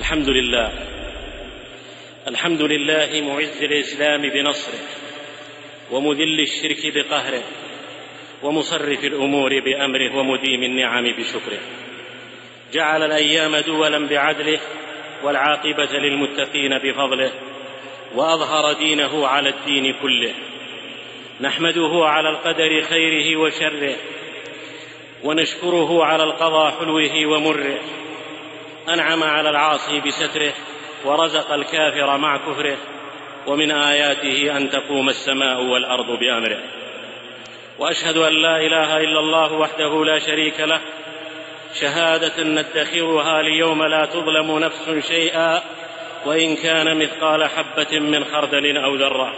الحمد لله معز الإسلام بنصره، ومذل الشرك بقهره، ومصرف الأمور بأمره، ومديم النعم بشكره. جعل الأيام دولا بعدله، والعاقبة للمتقين بفضله، وأظهر دينه على الدين كله. نحمده على القدر خيره وشره، ونشكره على القضاء حلوه ومره. أنعم على العاصي بستره، ورزق الكافر مع كفره. ومن آياته أن تقوم السماء والأرض بأمره. وأشهد أن لا إله إلا الله وحده لا شريك له، شهادة ندخرها ليوم لا تظلم نفس شيئا، وإن كان مثقال حبة من خردل أو ذرة.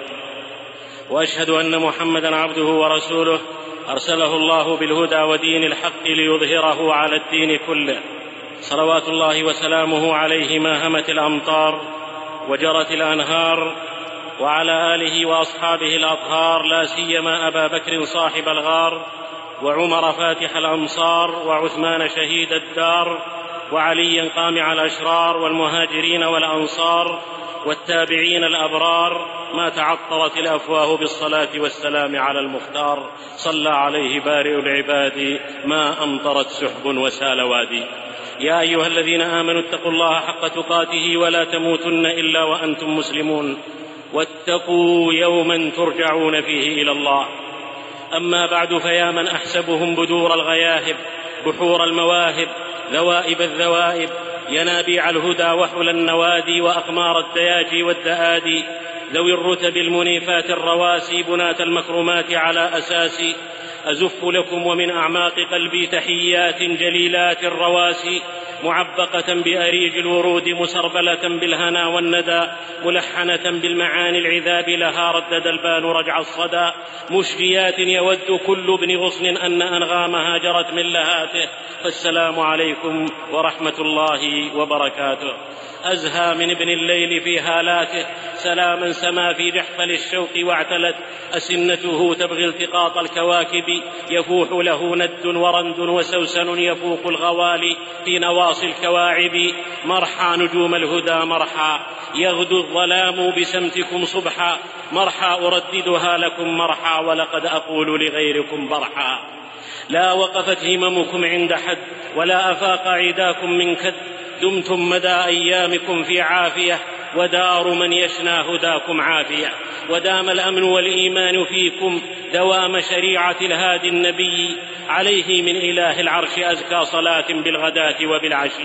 وأشهد أن محمدًا عبده ورسوله، أرسله الله بالهدى ودين الحق ليظهره على الدين كله، صلوات الله وسلامه عليه ما همت الأمطار وجرت الأنهار، وعلى آله وأصحابه الأطهار، لا سيما أبا بكر صاحب الغار، وعمر فاتح الأمصار، وعثمان شهيد الدار، وعليا قامع الأشرار، والمهاجرين والأنصار، والتابعين الأبرار، ما تعطرت الأفواه بالصلاة والسلام على المختار. صلى عليه بارئ العباد، ما أمطرت سحب وسال وادي. يا أيها الذين آمنوا اتقوا الله حق تقاته، ولا تموتن إلا وأنتم مسلمون، واتقوا يوما ترجعون فيه إلى الله. أما بعد، فيا من أحسبهم بدور الغياهب، بحور المواهب، ذوائب الذوائب، ينابيع الهدى وحل النوادي، وأقمار الدياجي والدآدي، ذوي الرتب المنيفات الرواسي، بناة المكرمات على أساسي. أزف لكم ومن أعماق قلبي تحيات جليلات الرواسي، معبقة بأريج الورود، مسربلة بالهنا والندى، ملحنة بالمعاني العذاب، لها ردد البال رجع الصدى، مشجيات يود كل ابن غصن أن أنغامها جرت من لهاته. فالسلام عليكم ورحمة الله وبركاته. أزهى من ابن الليل في هالاته، سلاما سما في جحفل الشوق واعتلت أسنته تبغي التقاط الكواكب، يفوح له ند ورند وسوسن يفوق الغوالي في نواصي الكواعب. مرحى نجوم الهدى مرحى، يغدو الظلام بسمتكم صبحا، مرحى أرددها لكم مرحى، ولقد أقول لغيركم برحى. لا وقفت هممكم عند حد، ولا أفاق عداكم من كد، دمتم مدى أيامكم في عافية، ودار من يشنى هداكم عافية. ودام الأمن والإيمان فيكم، دوام شريعة الهادي النبي، عليه من إله العرش أزكى صلاة بالغداة وبالعشي.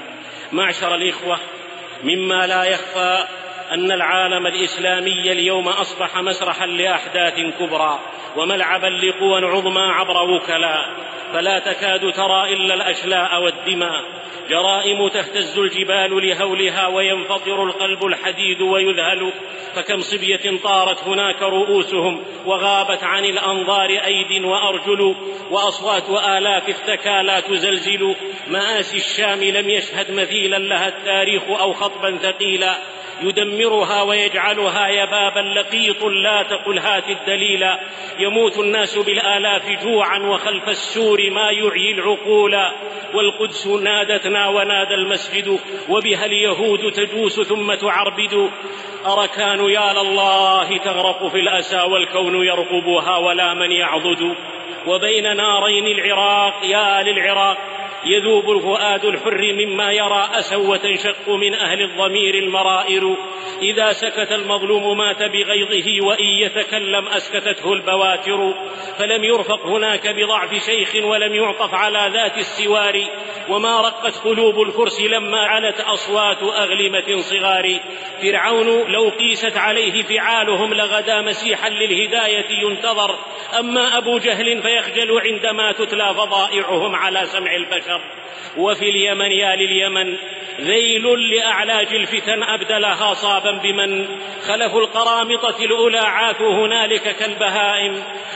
معشر الإخوة، مما لا يخفى أن العالم الإسلامي اليوم أصبح مسرحا لأحداث كبرى، وملعبا لقوى عظمى عبر وكلاء، فلا تكاد ترى إلا الأشلاء والدماء. جرائم تهتز الجبال لهولها، وينفطر القلب الحديد ويذهل. فكم صبية طارت هناك رؤوسهم، وغابت عن الأنظار أيد وأرجل، وأصوات آلاف افتكى لا تزلزل. مآسي الشام لم يشهد مثيلا لها التاريخ، أو خطبا ثقيلا يدمرها ويجعلها يبابا لقيط، لا تقل هات الدليلا. يموت الناس بالآلاف جوعا، وخلف السور ما يعيي العقول. والقدس نادتنا ونادى المسجد، وبها اليهود تجوس ثم تعربد. أركان يا لله تغرق في الأسى، والكون يرقبها ولا من يعضد. وبين نارين العراق يا للعراق، يذوب الفؤاد الحر مما يرى أسى، وتنشق من أهل الضمير المرائر. إذا سكت المظلوم مات بغيظه، وإن يتكلم أسكتته البواتر. فلم يرفق هناك بضعف شيخ، ولم يعطف على ذات السوار. وما رقت قلوب الفرس لما علت أصوات أغلمة صغار. فرعون لو قيست عليه فعالهم، لغدا مسيحا للهداية ينتظر. أما أبو جهل فيخجل عندما تتلى فضائعهم على سمع البشر. وفي اليمن يا لليمن، ذيل لأعلاج الفتن أبدلها صابا بمن. خلف القرامطة الأولى عاثوا هنالك كالبهائم،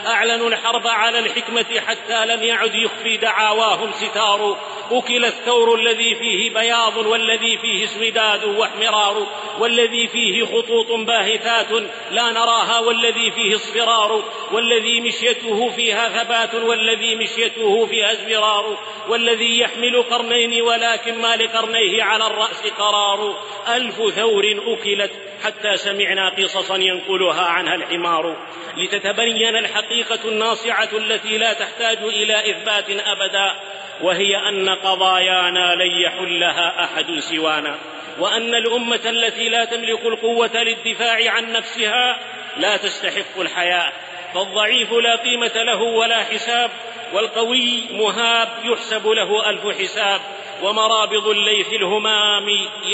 أعلنوا الحرب على الحكمة حتى لم يعد يخفي دعاواهم ستار. أكل الثور الذي فيه بياض والذي فيه اسوداد واحمرار، والذي فيه خطوط باهتات لا نراها والذي فيه اصفرار، والذي مشيته فيها ثبات والذي مشيته فيها ازمرار، والذي يحمل قرنين ولكن ما لقرنيه على الرأس قرار. 1000 ثور أكلت حتى سمعنا قصصا ينقلها عنها الحمار، لتتبين الحقيقة الناصعة التي لا تحتاج إلى إثبات أبدا، وهي أن قضايانا لن يحلها أحد سوانا، وأن الأمة التي لا تملك القوة للدفاع عن نفسها لا تستحق الحياة، فالضعيف لا قيمة له ولا حساب، والقوي مهاب يحسب له 1000 حساب، ومرابض الليث الهمام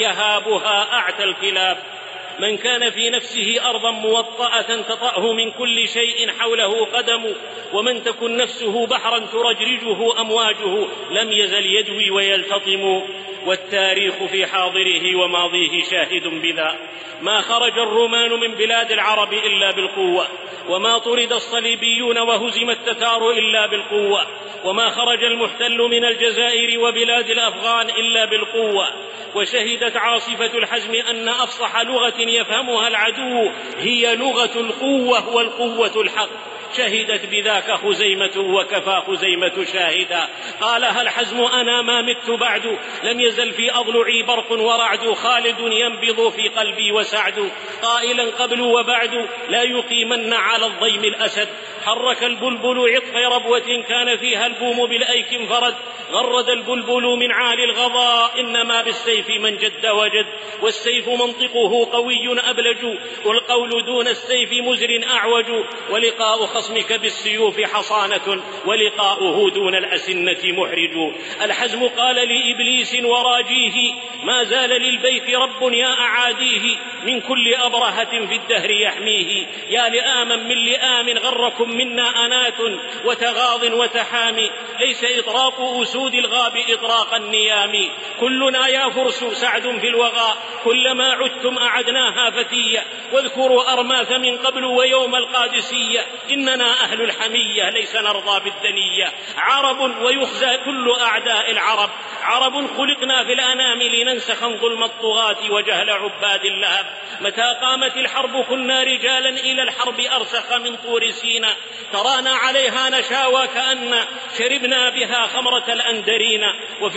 يهابها أعتى الكلاب. من كان في نفسه أرضا موطأة تطأه من كل شيء حوله قدم، ومن تكن نفسه بحرا ترجرجه أمواجه لم يزل يدوي ويلتطم. والتاريخ في حاضره وماضيه شاهد بذا، ما خرج الرومان من بلاد العرب إلا بالقوة، وما طرد الصليبيون وهزم التتار إلا بالقوة، وما خرج المحتل من الجزائر وبلاد الأفغان إلا بالقوة. وشهدت عاصفة الحزم أن أفصح لغة يفهمها العدو هي لغة القوة والقوة الحق. شهدت بذاك خزيمة وكفى خزيمة شاهدا. قالها الحزم أنا ما مت بعد، لم يزل في أضلعي برق ورعد، خالد ينبض في قلبي وسعد، قائلا قبل وبعد لا يقيمن على الضيم الأسد. حرك البلبل عطف ربوة كان فيها البوم بالأيك انفرد، غرد البلبل من عالي الغضاء إنما بالسيف من جد وجد، والسيف منطقه قوي أبلج، والقول دون السيف مزر أعوج، ولقاء خصمك بالسيوف حصانة، ولقاؤه دون الأسنة محرج. الحزم قال لإبليس وراجيه ما زال للبيت رب يا أعاديه، من كل أبرهة في الدهر يحميه، يا لآما من لآم غركم منا أنات وتغاض وتحامي، ليس إطراق أسود الغاب إطراق النيام، كلنا يا فرس سعد في الوغى، كلما عدتم أعدناها فتية، واذكروا أرماث من قبل ويوم القادسية، إننا أهل الحمية ليس نرضى بالدنية، عرب ويخزى كل أعداء العرب، عرب خلقنا في الأنام لننسخ ظلم الطغاة وجهل عباد اللهب، متى قامت الحرب كنا رجالا إلى الحرب أرسخ من طور سينا، ترانا عليها نشاوى كأن شربنا بها خمرة الأندرين.